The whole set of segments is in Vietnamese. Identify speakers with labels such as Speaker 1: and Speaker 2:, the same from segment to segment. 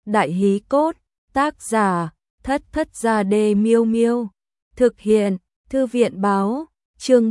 Speaker 1: Đại hí cốt, tác giả, Thất Thất Gia Đê Miêu Miêu. Thực hiện, Thư viện báo, chương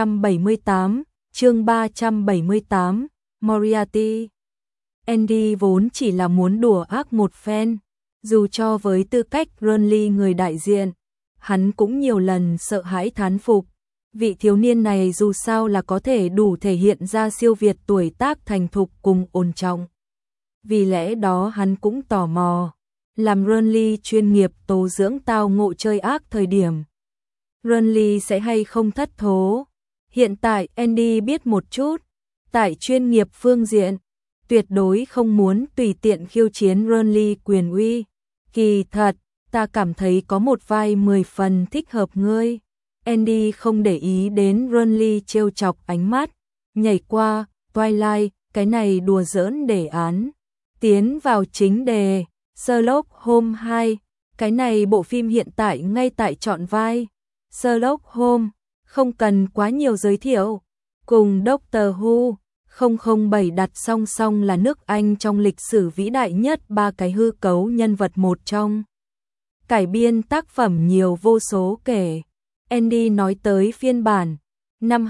Speaker 1: 378, Moriarty. Andy vốn chỉ là muốn đùa ác một phen, dù cho với tư cách Burnley người đại diện, hắn cũng nhiều lần sợ hãi thán phục. Vị thiếu niên này dù sao là có thể đủ thể hiện ra siêu việt tuổi tác thành thục cùng ổn trọng. Vì lẽ đó hắn cũng tò mò, làm Burnley chuyên nghiệp tố dưỡng tao ngộ chơi ác thời điểm. Burnley sẽ hay không thất thố. Hiện tại Andy biết một chút, tại chuyên nghiệp phương diện, tuyệt đối không muốn tùy tiện khiêu chiến Burnley quyền uy. Kỳ thật, ta cảm thấy có một vai 10 phần thích hợp ngươi. Andy không để ý đến Burnley trêu chọc ánh mắt, nhảy qua Twilight, cái này đùa giỡn đề án, tiến vào chính đề. Sherlock Holmes 2, cái này bộ phim hiện tại ngay tại chọn vai. Sherlock Holmes, không cần quá nhiều giới thiệu, cùng Doctor Who 007 đặt song song là nước Anh trong lịch sử vĩ đại nhất ba cái hư cấu nhân vật một trong. Cải biên tác phẩm nhiều vô số kể. Andy nói tới phiên bản năm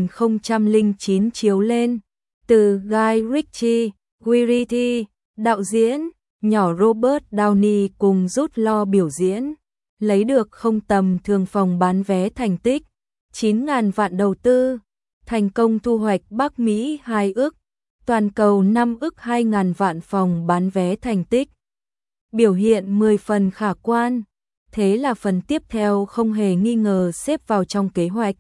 Speaker 1: 2009 chiếu lên, từ Guy Ritchie, đạo diễn, nhỏ Robert Downey cùng Jude Law biểu diễn, lấy được không tầm thường phòng bán vé thành tích, 9.000 vạn đầu tư, thành công thu hoạch Bắc Mỹ 2 ức, toàn cầu 5 ức 2.000 vạn phòng bán vé thành tích. Biểu hiện 10 phần khả quan, thế là phần tiếp theo không hề nghi ngờ xếp vào trong kế hoạch.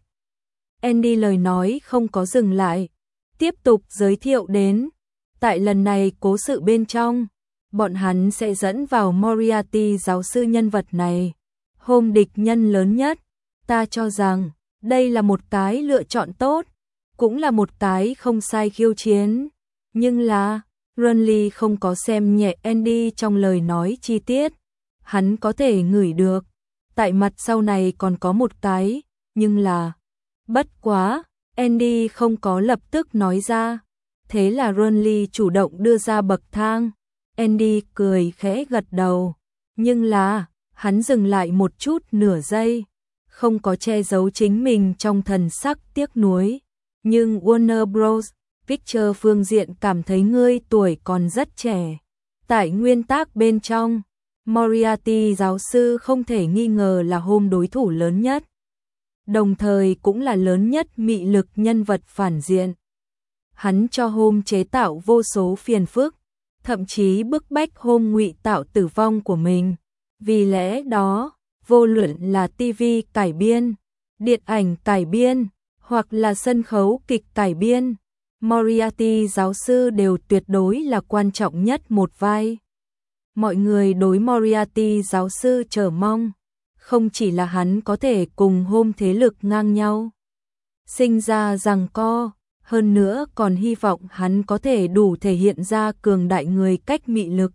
Speaker 1: Andy lời nói không có dừng lại, tiếp tục giới thiệu đến, tại lần này cố sự bên trong, bọn hắn sẽ dẫn vào Moriarty giáo sư nhân vật này, Holmes địch nhân lớn nhất. Ta cho rằng, đây là một cái lựa chọn tốt, cũng là một cái không sai khiêu chiến. Nhưng là, Burnley không có xem nhẹ Andy trong lời nói chi tiết. Hắn có thể ngửi được, tại mặt sau này còn có một cái, nhưng là, bất quá, Andy không có lập tức nói ra. Thế là Burnley chủ động đưa ra bậc thang. Andy cười khẽ gật đầu, nhưng là, hắn dừng lại một chút nửa giây, không có che giấu chính mình trong thần sắc tiếc nuối. Nhưng Warner Bros. Pictures phương diện cảm thấy ngươi tuổi còn rất trẻ. Tại nguyên tác bên trong, Moriarty giáo sư không thể nghi ngờ là Holmes đối thủ lớn nhất, đồng thời cũng là lớn nhất mị lực nhân vật phản diện. Hắn cho Holmes chế tạo vô số phiền phức, thậm chí bức bách Holmes ngụy tạo tử vong của mình. Vì lẽ đó, vô luận là TV cải biên, điện ảnh cải biên, hoặc là sân khấu kịch cải biên, Moriarty giáo sư đều tuyệt đối là quan trọng nhất một vai. Mọi người đối Moriarty giáo sư chờ mong, không chỉ là hắn có thể cùng Holmes thế lực ngang nhau, sinh ra giằng co, hơn nữa còn hy vọng hắn có thể đủ thể hiện ra cường đại người cách mị lực.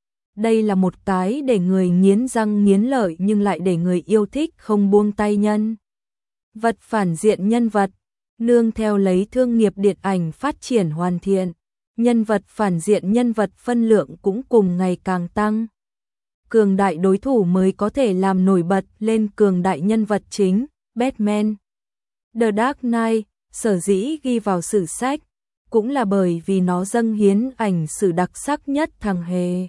Speaker 1: Đây là một cái để người nghiến răng nghiến lợi nhưng lại để người yêu thích không buông tay nhân vật phản diện nhân vật, nương theo lấy thương nghiệp điện ảnh phát triển hoàn thiện, nhân vật phản diện nhân vật phân lượng cũng cùng ngày càng tăng. Cường đại đối thủ mới có thể làm nổi bật lên cường đại nhân vật chính. Batman, The Dark Knight, sở dĩ ghi vào sử sách, cũng là bởi vì nó dâng hiến ảnh sử đặc sắc nhất thằng hề.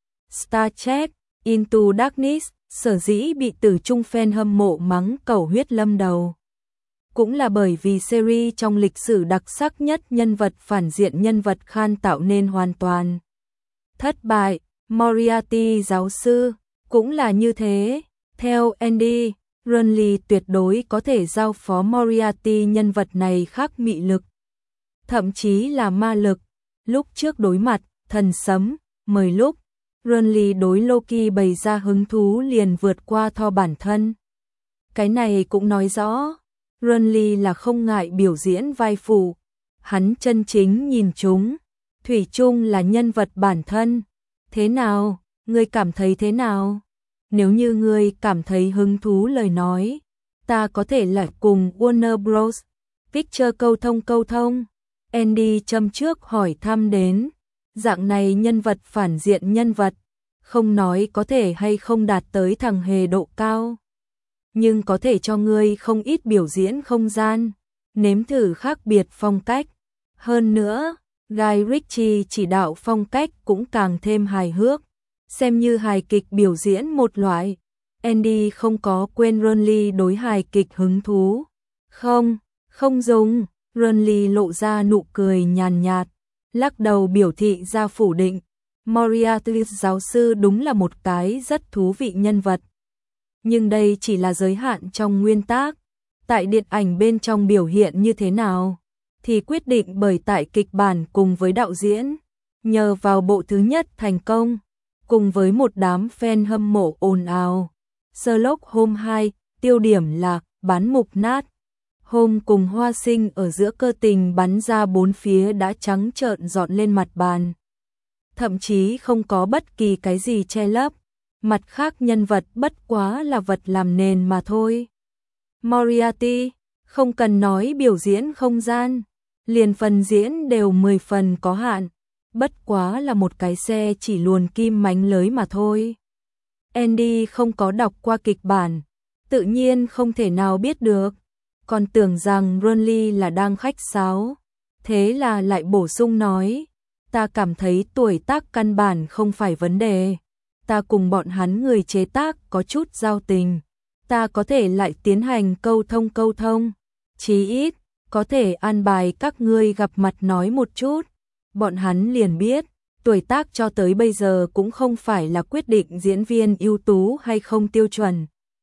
Speaker 1: Star Trek, Into Darkness, sở dĩ bị tử trung fan hâm mộ mắng cầu huyết lâm đầu, cũng là bởi vì series trong lịch sử đặc sắc nhất nhân vật phản diện nhân vật Khan tạo nên hoàn toàn thất bại. Moriarty giáo sư cũng là như thế. Theo Andy, Burnley tuyệt đối có thể giao phó Moriarty nhân vật này khác mị lực, thậm chí là ma lực. Lúc trước đối mặt thần sấm, mời lúc Burnley đối Loki bày ra hứng thú liền vượt qua Thor bản thân. Cái này cũng nói rõ, Burnley là không ngại biểu diễn vai phụ. Hắn chân chính nhìn chúng, thủy chung là nhân vật bản thân. Thế nào, ngươi cảm thấy thế nào? Nếu như ngươi cảm thấy hứng thú lời nói, ta có thể lại cùng Warner Bros. Pictures câu thông. Andy châm trước hỏi thăm đến, dạng này nhân vật phản diện nhân vật, không nói có thể hay không đạt tới thằng hề độ cao, nhưng có thể cho ngươi không ít biểu diễn không gian, nếm thử khác biệt phong cách. Hơn nữa, Guy Ritchie chỉ đạo phong cách cũng càng thêm hài hước, xem như hài kịch biểu diễn một loại. Andy không có quên Ronly đối hài kịch hứng thú. Không dùng, Ronly lộ ra nụ cười nhàn nhạt, lắc đầu biểu thị ra phủ định. Moriarty giáo sư đúng là một cái rất thú vị nhân vật. Nhưng đây chỉ là giới hạn trong nguyên tác. Tại điện ảnh bên trong biểu hiện như thế nào thì quyết định bởi tại kịch bản cùng với đạo diễn. Nhờ vào bộ thứ nhất thành công, cùng với một đám fan hâm mộ ồn ào, Sherlock Holmes 2, tiêu điểm là bán mục nát. Holmes cùng Hoa Sinh ở giữa cơ tình bắn ra bốn phía đã trắng trợn dọn lên mặt bàn. Thậm chí không có bất kỳ cái gì che lấp. Mặt khác nhân vật bất quá là vật làm nền mà thôi. Moriarty, không cần nói biểu diễn không gian, liền phần diễn đều 10 phần có hạn, bất quá là một cái xe chỉ luồn kim mánh lới mà thôi. Andy không có đọc qua kịch bản, tự nhiên không thể nào biết được, còn tưởng rằng Ronly là đang khách sáo, thế là lại bổ sung nói, ta cảm thấy tuổi tác căn bản không phải vấn đề, ta cùng bọn hắn người chế tác có chút giao tình, ta có thể lại tiến hành câu thông, chí ít có thể an bài các ngươi gặp mặt nói một chút. Bọn hắn liền biết, tuổi tác cho tới bây giờ cũng không phải là quyết định diễn viên ưu tú hay không tiêu chuẩn.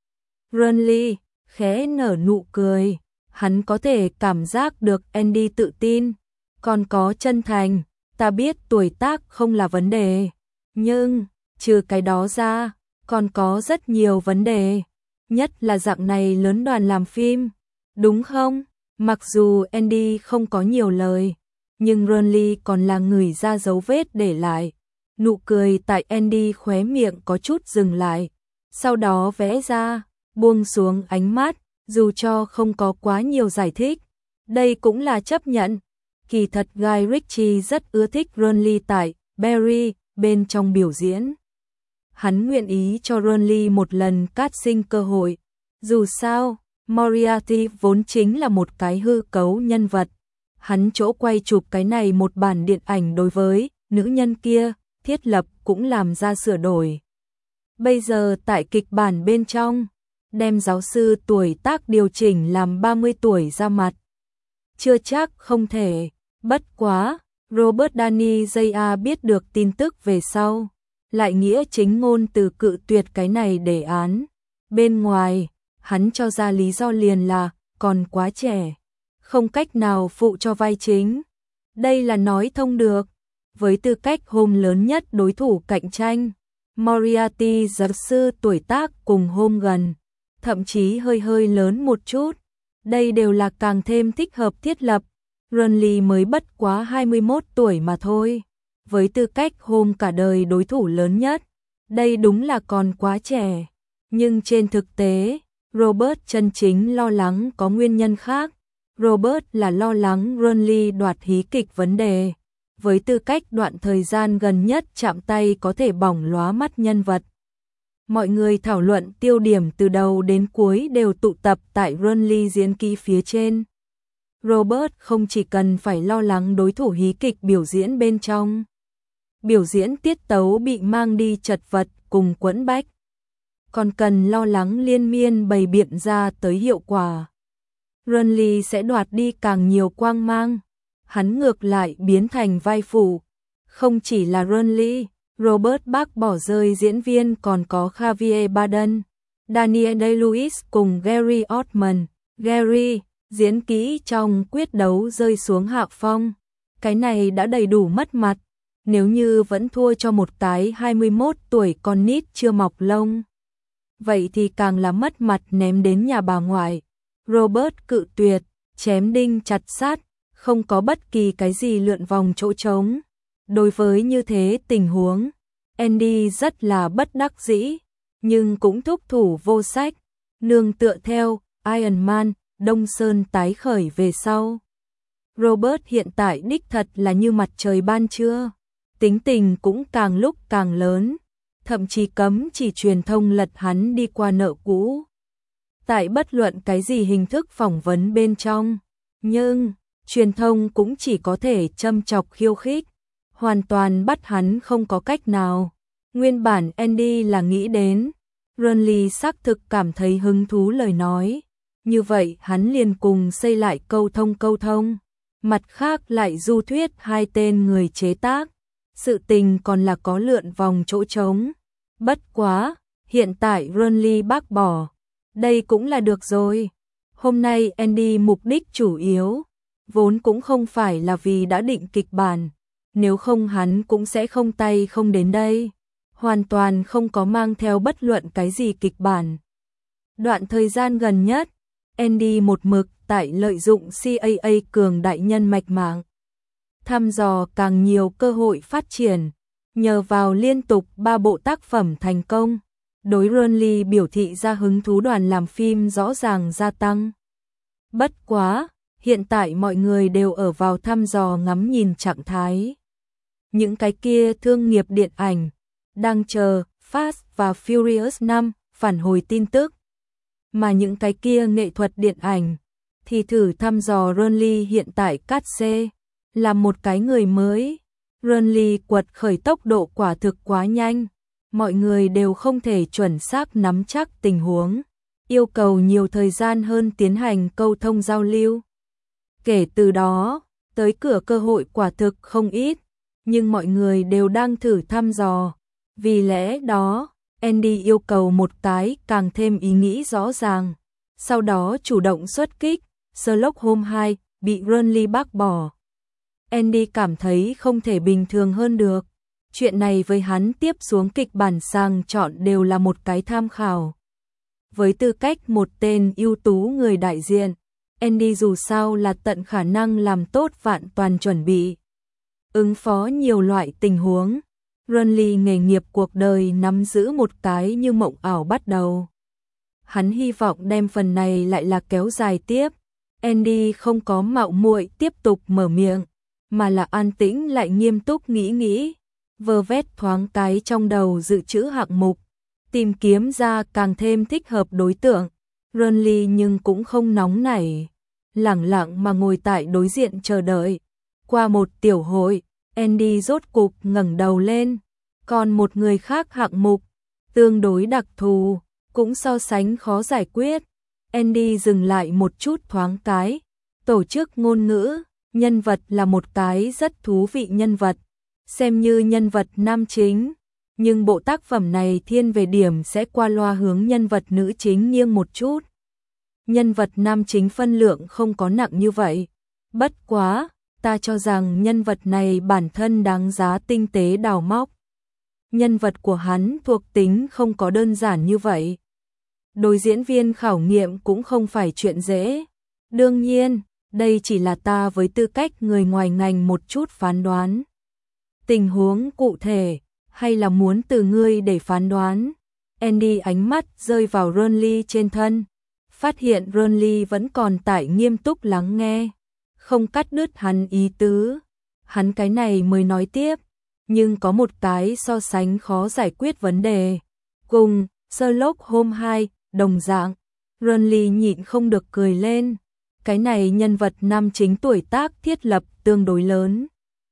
Speaker 1: Ronly khẽ nở nụ cười, hắn có thể cảm giác được Andy tự tin, còn có chân thành, ta biết tuổi tác không là vấn đề, nhưng trừ cái đó ra, còn có rất nhiều vấn đề, nhất là dạng này lớn đoàn làm phim, đúng không? Mặc dù Andy không có nhiều lời, nhưng Ronly còn là người ra dấu vết để lại. Nụ cười tại Andy khóe miệng có chút dừng lại, sau đó vẽ ra, buông xuống ánh mắt, dù cho không có quá nhiều giải thích. Đây cũng là chấp nhận. Kỳ thật Guy Ritchie rất ưa thích Ronly tại Barry bên trong biểu diễn. Hắn nguyện ý cho Ronly một lần casting cơ hội. Dù sao, Moriarty vốn chính là một cái hư cấu nhân vật. Hắn chỗ quay chụp cái này một bản điện ảnh đối với nữ nhân kia, thiết lập cũng làm ra sửa đổi. Bây giờ tại kịch bản bên trong, đem giáo sư tuổi tác điều chỉnh làm 30 tuổi ra mặt. Chưa chắc không thể, bất quá, Robert Downey Jr. biết được tin tức về sau, lại nghĩa chính ngôn từ cự tuyệt cái này đề án. Bên ngoài, hắn cho ra lý do liền là, còn quá trẻ, không cách nào phụ cho vai chính. Đây là nói thông được, với tư cách Holmes lớn nhất đối thủ cạnh tranh, Moriarty giáo sư tuổi tác cùng Holmes gần, thậm chí hơi lớn một chút. Đây đều là càng thêm thích hợp thiết lập. Ronly mới bất quá 21 tuổi mà thôi. Với tư cách Holmes cả đời đối thủ lớn nhất, đây đúng là còn quá trẻ. Nhưng trên thực tế, Robert chân chính lo lắng có nguyên nhân khác. Robert là lo lắng Ronly đoạt hí kịch vấn đề. Với tư cách đoạn thời gian gần nhất chạm tay có thể bỏng lóa mắt nhân vật. Mọi người thảo luận tiêu điểm từ đầu đến cuối đều tụ tập tại Ronly diễn kỹ phía trên. Robert không chỉ cần phải lo lắng đối thủ hí kịch biểu diễn bên trong. Biểu diễn tiết tấu bị mang đi chật vật cùng quẫn bách. Còn cần lo lắng liên miên bày biện ra tới hiệu quả. Ronly sẽ đoạt đi càng nhiều quang mang. Hắn ngược lại biến thành vai phụ. Không chỉ là Ronly, Robert bác bỏ rơi diễn viên còn có Javier Bardem, Daniel Day-Lewis cùng Gary Oldman. Gary, diễn kỹ trong quyết đấu rơi xuống hạ phong. Cái này đã đầy đủ mất mặt. Nếu như vẫn thua cho một cái 21 tuổi con nít chưa mọc lông. Vậy thì càng là mất mặt ném đến nhà bà ngoại. Robert cự tuyệt, chém đinh chặt sắt, không có bất kỳ cái gì lượn vòng chỗ trống. Đối với như thế tình huống, Andy rất là bất đắc dĩ, nhưng cũng thúc thủ vô sách, nương tựa theo Iron Man, Đông Sơn tái khởi về sau. Robert hiện tại đích thật là như mặt trời ban trưa, tính tình cũng càng lúc càng lớn, thậm chí cấm chỉ truyền thông lật hắn đi qua nợ cũ. Tại bất luận cái gì hình thức phỏng vấn bên trong, nhưng truyền thông cũng chỉ có thể châm chọc khiêu khích, hoàn toàn bắt hắn không có cách nào. Nguyên bản Andy là nghĩ đến, Renly xác thực cảm thấy hứng thú lời nói, như vậy hắn liền cùng xây lại câu thông. Mặt khác lại du thuyết hai tên người chế tác, sự tình còn là có lượn vòng chỗ trống. Bất quá, hiện tại Renly bác bỏ, đây cũng là được rồi. Hôm nay Andy mục đích chủ yếu, vốn cũng không phải là vì đã định kịch bản, nếu không hắn cũng sẽ không tay không đến đây. Hoàn toàn không có mang theo bất luận cái gì kịch bản. Đoạn thời gian gần nhất, Andy một mực tại lợi dụng CAA cường đại nhân mạch mạng, thăm dò càng nhiều cơ hội phát triển, nhờ vào liên tục 3 bộ tác phẩm thành công, đối Renly biểu thị ra hứng thú đoàn làm phim rõ ràng gia tăng. Bất quá, hiện tại mọi người đều ở vào thăm dò ngắm nhìn trạng thái. Những cái kia thương nghiệp điện ảnh đang chờ Fast và Furious 5 phản hồi tin tức, mà những cái kia nghệ thuật điện ảnh thì thử thăm dò Renly hiện tại cát xê, là một cái người mới. Renly quật khởi tốc độ quả thực quá nhanh, mọi người đều không thể chuẩn xác nắm chắc tình huống, yêu cầu nhiều thời gian hơn tiến hành câu thông giao lưu. Kể từ đó, tới cửa cơ hội quả thực không ít, nhưng mọi người đều đang thử thăm dò. Vì lẽ đó, Andy yêu cầu một cái càng thêm ý nghĩ rõ ràng, sau đó chủ động xuất kích. Sherlock Holmes 2 bị Renly bác bỏ. Andy cảm thấy không thể bình thường hơn được. Chuyện này với hắn tiếp xuống kịch bản sang chọn đều là một cái tham khảo. Với tư cách một tên ưu tú người đại diện, Andy dù sao là tận khả năng làm tốt vạn toàn chuẩn bị, ứng phó nhiều loại tình huống. Renly nghề nghiệp cuộc đời nắm giữ một cái như mộng ảo bắt đầu. Hắn hy vọng đem phần này lại là kéo dài tiếp. Andy không có mạo muội tiếp tục mở miệng, mà là an tĩnh lại nghiêm túc nghĩ, vơ vét thoáng cái trong đầu dự trữ hạng mục, tìm kiếm ra càng thêm thích hợp đối tượng. Renly nhưng cũng không nóng nảy, lẳng lặng mà ngồi tại đối diện chờ đợi. Qua một tiểu hội, Andy rốt cục ngẩng đầu lên, còn một người khác hạng mục, tương đối đặc thù, cũng so sánh khó giải quyết. Andy dừng lại một chút thoáng cái, tổ chức ngôn ngữ, nhân vật là một cái rất thú vị nhân vật, xem như nhân vật nam chính, nhưng bộ tác phẩm này thiên về điểm sẽ qua loa hướng nhân vật nữ chính nghiêng một chút. Nhân vật nam chính phân lượng không có nặng như vậy, bất quá, ta cho rằng nhân vật này bản thân đáng giá tinh tế đào móc. Nhân vật của hắn thuộc tính không có đơn giản như vậy. Đối diễn viên khảo nghiệm cũng không phải chuyện dễ. Đương nhiên, đây chỉ là ta với tư cách người ngoài ngành một chút phán đoán. Tình huống cụ thể, hay là muốn từ ngươi để phán đoán? Andy ánh mắt rơi vào Renly trên thân, phát hiện Renly vẫn còn tại nghiêm túc lắng nghe, không cắt đứt hắn ý tứ. Hắn cái này mới nói tiếp, nhưng có một cái so sánh khó giải quyết vấn đề. Cùng Sherlock Holmes 2 đồng dạng, Renly nhịn không được cười lên. Cái này nhân vật nam chính tuổi tác thiết lập tương đối lớn.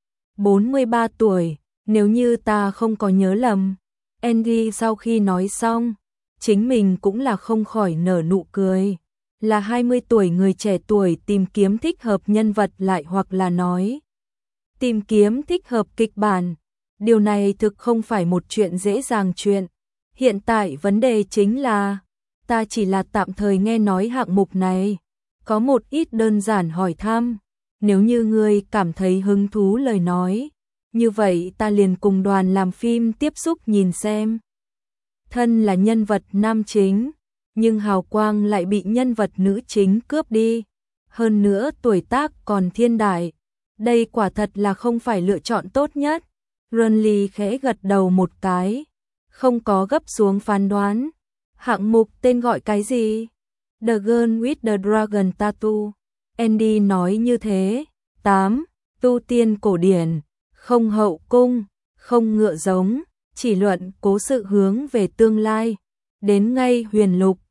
Speaker 1: 43 tuổi, nếu như ta không có nhớ lầm. Andy sau khi nói xong, chính mình cũng là không khỏi nở nụ cười. Là 20 tuổi người trẻ tuổi tìm kiếm thích hợp nhân vật lại hoặc là nói tìm kiếm thích hợp kịch bản. Điều này thực không phải một chuyện dễ dàng chuyện. Hiện tại vấn đề chính là, ta chỉ là tạm thời nghe nói hạng mục này, có một ít đơn giản hỏi thăm. Nếu như ngươi cảm thấy hứng thú lời nói, như vậy ta liền cùng đoàn làm phim tiếp xúc nhìn xem. Thân là nhân vật nam chính, nhưng hào quang lại bị nhân vật nữ chính cướp đi. Hơn nữa tuổi tác còn thiên đại. Đây quả thật là không phải lựa chọn tốt nhất. Renly khẽ gật đầu một cái, không có gấp xuống phán đoán. Hạng mục tên gọi cái gì? The Girl with the Dragon Tattoo. Andy nói như thế. 8. Tu tiên cổ điển, không hậu cung, không ngựa giống, chỉ luận cố sự hướng về tương lai. Đến ngay huyền lục,